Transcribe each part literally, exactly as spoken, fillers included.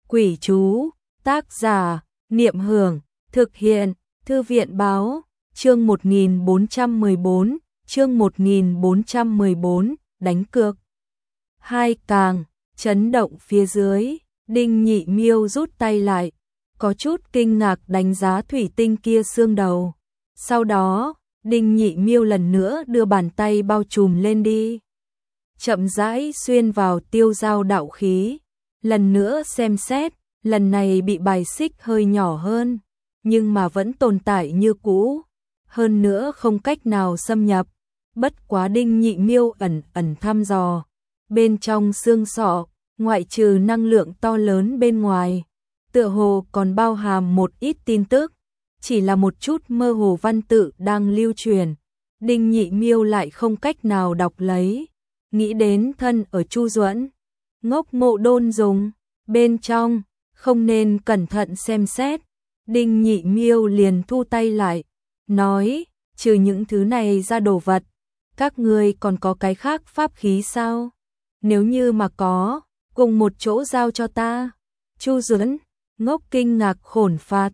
Quỷ chú, tác giả, Niệm Hưởng, thực hiện, Thư viện báo, chương một nghìn bốn trăm mười bốn, chương một nghìn bốn trăm mười bốn, đánh cược. Hai càng, chấn động phía dưới, Đinh Nhị Miêu rút tay lại, có chút kinh ngạc đánh giá thủy tinh kia xương đầu. Sau đó, Đinh Nhị Miêu lần nữa đưa bàn tay bao trùm lên đi. Chậm rãi xuyên vào tiêu giao đạo khí, lần nữa xem xét, lần này bị bài xích hơi nhỏ hơn, nhưng mà vẫn tồn tại như cũ, hơn nữa không cách nào xâm nhập. Bất quá Đinh Nhị Miêu ẩn ẩn thăm dò, bên trong xương sọ, ngoại trừ năng lượng to lớn bên ngoài, tựa hồ còn bao hàm một ít tin tức, chỉ là một chút mơ hồ văn tự đang lưu truyền. Đinh Nhị Miêu lại không cách nào đọc lấy, nghĩ đến thân ở Chu Duẫn, Ngốc Mộ Đôn dùng, bên trong, không nên cẩn thận xem xét. Đinh Nhị Miêu liền thu tay lại, nói, trừ những thứ này ra đồ vật, các ngươi còn có cái khác pháp khí sao? Nếu như mà có, cùng một chỗ giao cho ta. Chu Duẫn, Ngốc kinh ngạc khổn phạt,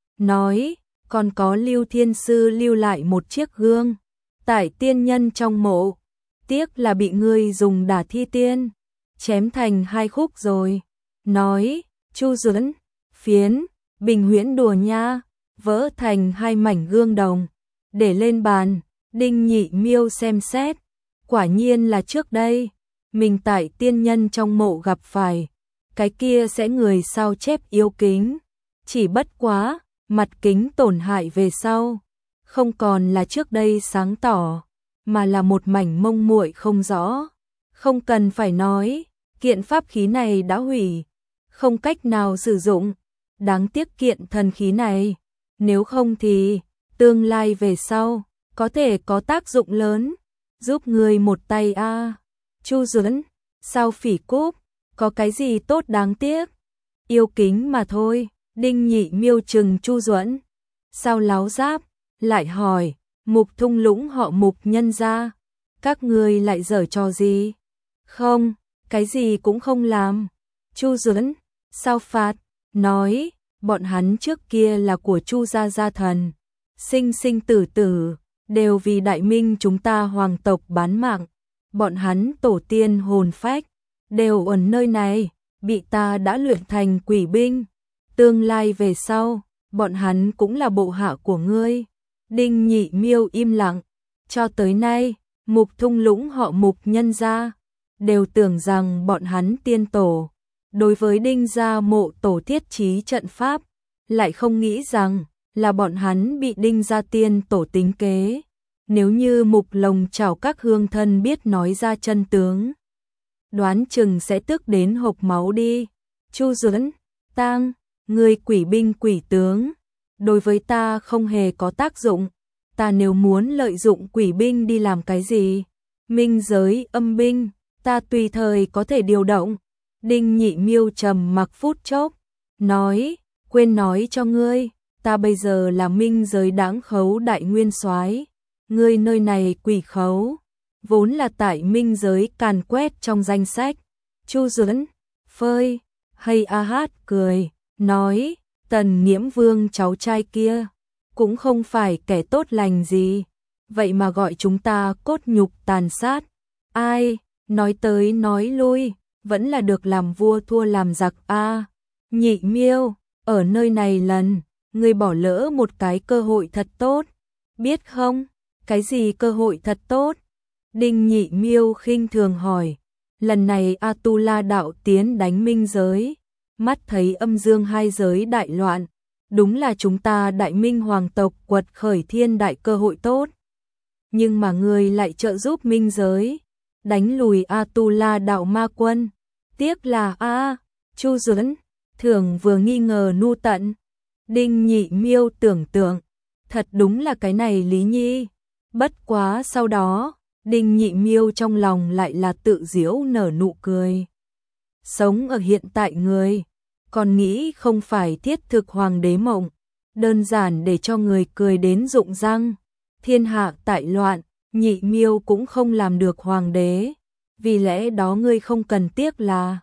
nói, còn có Lưu Thiên Sư lưu lại một chiếc gương, tại tiên nhân trong mộ, tiếc là bị ngươi dùng đả thi tiên, chém thành hai khúc rồi. Nói, Chu Duẫn, phiến, bình huyễn đùa nha, vỡ thành hai mảnh gương đồng, để lên bàn. Đinh Nhị Miêu xem xét, quả nhiên là trước đây, mình tại tiên nhân trong mộ gặp phải, cái kia sẽ người sao chép yêu kính, chỉ bất quá, mặt kính tổn hại về sau, không còn là trước đây sáng tỏ, mà là một mảnh mông muội không rõ. Không cần phải nói, kiện pháp khí này đã hủy, không cách nào sử dụng, đáng tiếc kiện thần khí này, nếu không thì, tương lai về sau, có thể có tác dụng lớn, giúp người một tay a. À. Chu Duẫn, sao phỉ cúc, có cái gì tốt đáng tiếc, yêu kính mà thôi. Đinh Nhị Miêu trừng Chu Duẫn, sao láo giáp, lại hỏi, Mục thung lũng họ Mục nhân gia, các ngươi lại giở trò gì? Không, cái gì cũng không làm. Chu Duẫn, sao phạt, nói, bọn hắn trước kia là của Chu gia gia thần, sinh sinh tử tử, đều vì đại minh chúng ta hoàng tộc bán mạng, bọn hắn tổ tiên hồn phách, đều ở nơi này, bị ta đã luyện thành quỷ binh, tương lai về sau, bọn hắn cũng là bộ hạ của ngươi. Đinh Nhị Miêu im lặng, cho tới nay, Mục thung lũng họ Mục nhân gia, đều tưởng rằng bọn hắn tiên tổ, đối với Đinh gia mộ tổ thiết trí trận pháp, lại không nghĩ rằng, là bọn hắn bị Đinh gia tiên tổ tính kế. Nếu như Mục Lồng Chảo các hương thân biết nói ra chân tướng, đoán chừng sẽ tức đến hộc máu đi. Chu Duẫn, tang, người quỷ binh quỷ tướng, đối với ta không hề có tác dụng, ta nếu muốn lợi dụng quỷ binh đi làm cái gì, minh giới âm binh, ta tùy thời có thể điều động. Đinh Nhị Miêu trầm mặc phút chốc, nói, quên nói cho ngươi, ta bây giờ là minh giới Đãng Khấu đại nguyên soái, ngươi nơi này quỷ khấu, vốn là tại minh giới càn quét trong danh sách. Chu Duẫn, phơi, hay a hát cười, nói, Tần Nghiễm Vương cháu trai kia, cũng không phải kẻ tốt lành gì, vậy mà gọi chúng ta cốt nhục tàn sát. Ai, nói tới nói lui, vẫn là được làm vua thua làm giặc a. À, Nhị Miêu, ở nơi này lần, ngươi bỏ lỡ một cái cơ hội thật tốt, biết không? Cái gì cơ hội thật tốt? Đinh Nhị Miêu khinh thường hỏi, lần này Atula đạo tiến đánh minh giới, mắt thấy âm dương hai giới đại loạn, đúng là chúng ta đại minh hoàng tộc quật khởi thiên đại cơ hội tốt. Nhưng mà ngươi lại trợ giúp minh giới, đánh lùi Atula đạo ma quân, tiếc là a. À, Chu Duẫn, thường vừa nghi ngờ nu tận. Đinh Nhị Miêu tưởng tượng, thật đúng là cái này Lý Nhi. Bất quá sau đó, Đinh Nhị Miêu trong lòng lại là tự giễu nở nụ cười. Sống ở hiện tại người, còn nghĩ không phải thiết thực hoàng đế mộng, đơn giản để cho người cười đến rụng răng. Thiên hạ tại loạn, Nhị Miêu cũng không làm được hoàng đế, vì lẽ đó ngươi không cần tiếc là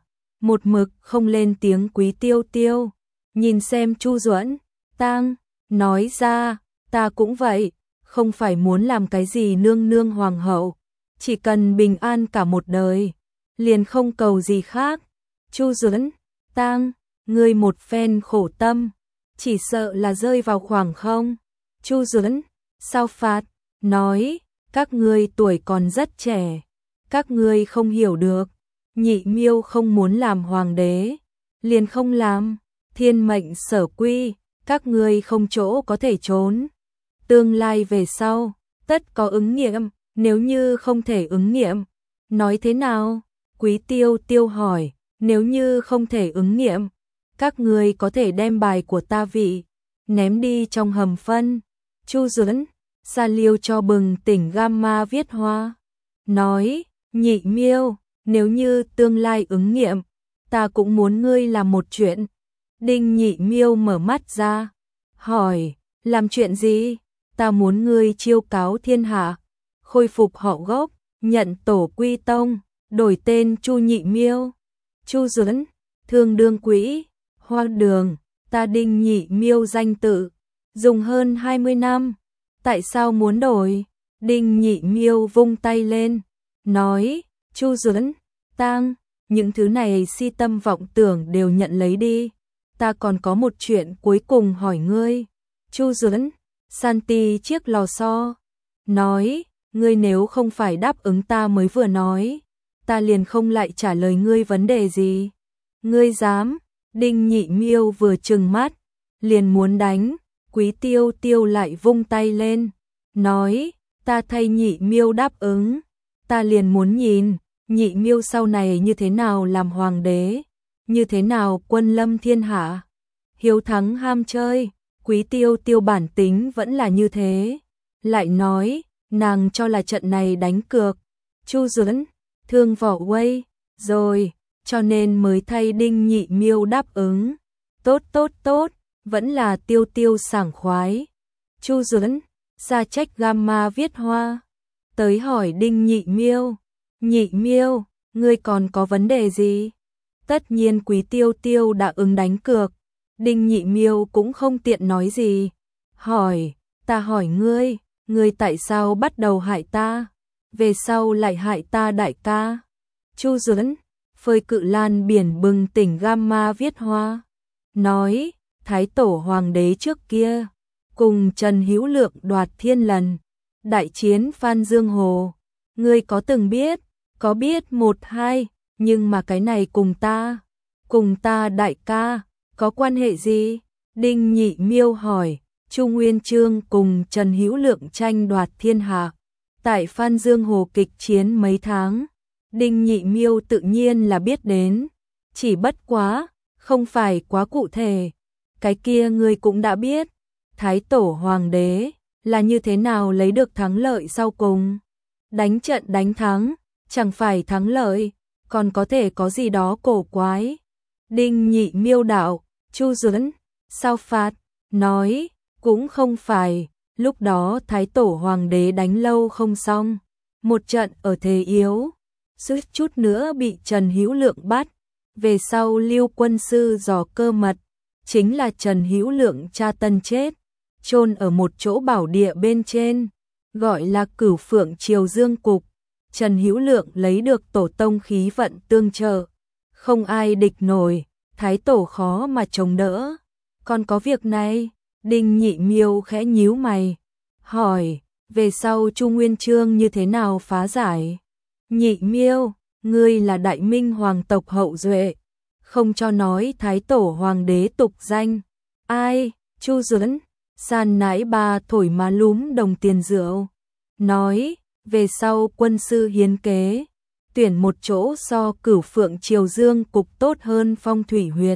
một mực không lên tiếng. Quý Tiêu Tiêu nhìn xem Chu Duẫn, Tang nói ra, ta cũng vậy, không phải muốn làm cái gì nương nương hoàng hậu, chỉ cần bình an cả một đời, liền không cầu gì khác. Chu Duẫn, Tang, ngươi một phen khổ tâm, chỉ sợ là rơi vào khoảng không. Chu Duẫn, sao phạt, nói, các ngươi tuổi còn rất trẻ, các ngươi không hiểu được, Nhị Miêu không muốn làm hoàng đế, liền không làm, thiên mệnh sở quy, các ngươi không chỗ có thể trốn. Tương lai về sau, tất có ứng nghiệm, nếu như không thể ứng nghiệm, nói thế nào? Quý Tiêu Tiêu hỏi, nếu như không thể ứng nghiệm, các ngươi có thể đem bài của ta vị, ném đi trong hầm phân. Chu Duẫn, Sa Liêu cho bừng tỉnh Gamma viết hoa, nói, Nhị Miêu, nếu như tương lai ứng nghiệm, ta cũng muốn ngươi làm một chuyện. Đinh Nhị Miêu mở mắt ra, hỏi, làm chuyện gì? Ta muốn ngươi chiêu cáo thiên hạ, khôi phục họ gốc, nhận tổ quy tông, đổi tên Chu Nhị Miêu. Chu Duẫn, thương đương quỹ, hoa đường, ta Đinh Nhị Miêu danh tự, dùng hơn hai mươi năm, tại sao muốn đổi? Đinh Nhị Miêu vung tay lên, nói, Chu Duẫn, Tang, những thứ này si tâm vọng tưởng đều nhận lấy đi, ta còn có một chuyện cuối cùng hỏi ngươi. Chu Duẫn, Santi chiếc lò xo, nói, ngươi nếu không phải đáp ứng ta mới vừa nói, ta liền không lại trả lời ngươi vấn đề gì. Ngươi dám? Đinh Nhị Miêu vừa trừng mắt, liền muốn đánh. Quý Tiêu Tiêu lại vung tay lên, nói, ta thay Nhị Miêu đáp ứng, ta liền muốn nhìn, Nhị Miêu sau này như thế nào làm hoàng đế, như thế nào quân lâm thiên hạ, hiếu thắng ham chơi. Quý Tiêu Tiêu bản tính vẫn là như thế, lại nói, nàng cho là trận này đánh cược. Chu Duẫn, thương vỏ quay, rồi, cho nên mới thay Đinh Nhị Miêu đáp ứng. Tốt tốt tốt, vẫn là Tiêu Tiêu sảng khoái. Chu Duẫn, ra trách Gamma viết hoa, tới hỏi Đinh Nhị Miêu, Nhị Miêu, ngươi còn có vấn đề gì? Tất nhiên Quý Tiêu Tiêu đã ứng đánh cược, Đinh Nhị Miêu cũng không tiện nói gì. Hỏi, ta hỏi ngươi, ngươi tại sao bắt đầu hại ta, về sau lại hại ta đại ca? Chu Duẫn, phơi cự lan biển bừng tỉnh Gamma viết hoa, nói, Thái tổ hoàng đế trước kia, cùng Trần Hữu Lượng đoạt thiên lần, đại chiến Phan Dương Hồ, ngươi có từng biết, có biết một hai, nhưng mà cái này cùng ta, cùng ta đại ca, có quan hệ gì? Đinh Nhị Miêu hỏi. Chu Nguyên Chương cùng Trần Hữu Lượng tranh đoạt thiên hạ, tại Phan Dương Hồ kịch chiến mấy tháng, Đinh Nhị Miêu tự nhiên là biết đến, chỉ bất quá, không phải quá cụ thể. Cái kia ngươi cũng đã biết, Thái tổ hoàng đế là như thế nào lấy được thắng lợi sau cùng. Đánh trận đánh thắng, chẳng phải thắng lợi, còn có thể có gì đó cổ quái. Đinh Nhị Miêu đạo, Chu Duẫn, sao phạt, nói, cũng không phải, lúc đó Thái tổ hoàng đế đánh lâu không xong, một trận ở thế yếu, suýt chút nữa bị Trần Hữu Lượng bắt, về sau Lưu quân sư dò cơ mật, chính là Trần Hữu Lượng cha tân chết, chôn ở một chỗ bảo địa bên trên, gọi là Cửu Phượng Triều Dương Cục. Trần Hữu Lượng lấy được tổ tông khí vận tương trợ, không ai địch nổi, Thái tổ khó mà chống đỡ. Còn có việc này? Đinh Nhị Miêu khẽ nhíu mày, hỏi, về sau Chu Nguyên Chương như thế nào phá giải? Nhị Miêu, ngươi là đại minh hoàng tộc hậu duệ, không cho nói Thái tổ hoàng đế tục danh. Ai? Chu Duẫn, san nãi ba thổi má lúm đồng tiền rượu, nói, về sau quân sư hiến kế, tuyển một chỗ so Cửu Phượng Triều Dương Cục tốt hơn Phong Thủy Huyệt,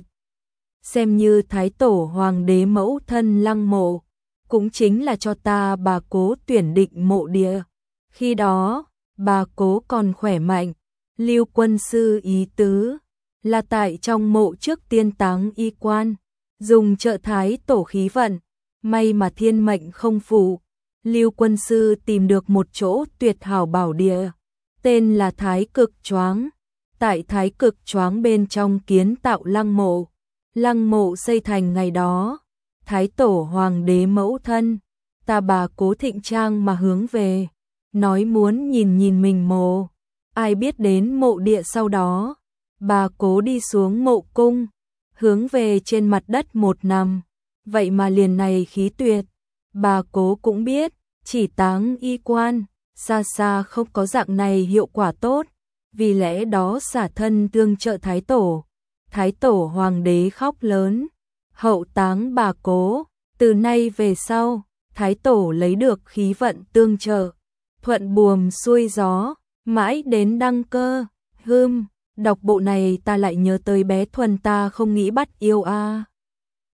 xem như Thái tổ hoàng đế mẫu thân lăng mộ, cũng chính là cho ta bà Cố tuyển định mộ địa. Khi đó, bà Cố còn khỏe mạnh, Lưu quân sư ý tứ là tại trong mộ trước tiên táng y quan, dùng trợ Thái tổ khí vận, may mà thiên mệnh không phụ, Lưu quân sư tìm được một chỗ tuyệt hảo bảo địa, tên là Thái Cực Choáng. tại Thái Cực choáng bên trong kiến tạo lăng mộ. Lăng mộ xây thành ngày đó, Thái Tổ Hoàng đế mẫu thân, ta bà Cố Thịnh Trang mà hướng về, nói muốn nhìn nhìn mình mồ. Ai biết đến mộ địa sau đó, bà Cố đi xuống mộ cung, hướng về trên mặt đất một nằm, vậy mà liền này khí tuyệt. Bà Cố cũng biết, chỉ táng y quan, xa xa không có dạng này hiệu quả tốt, vì lẽ đó xả thân tương trợ Thái Tổ. Thái Tổ Hoàng đế khóc lớn, hậu táng bà Cố, từ nay về sau, Thái Tổ lấy được khí vận tương trợ, thuận buồm xuôi gió, mãi đến đăng cơ. Hưm, đọc bộ này ta lại nhớ tới bé Thuần ta không nghĩ bắt yêu a.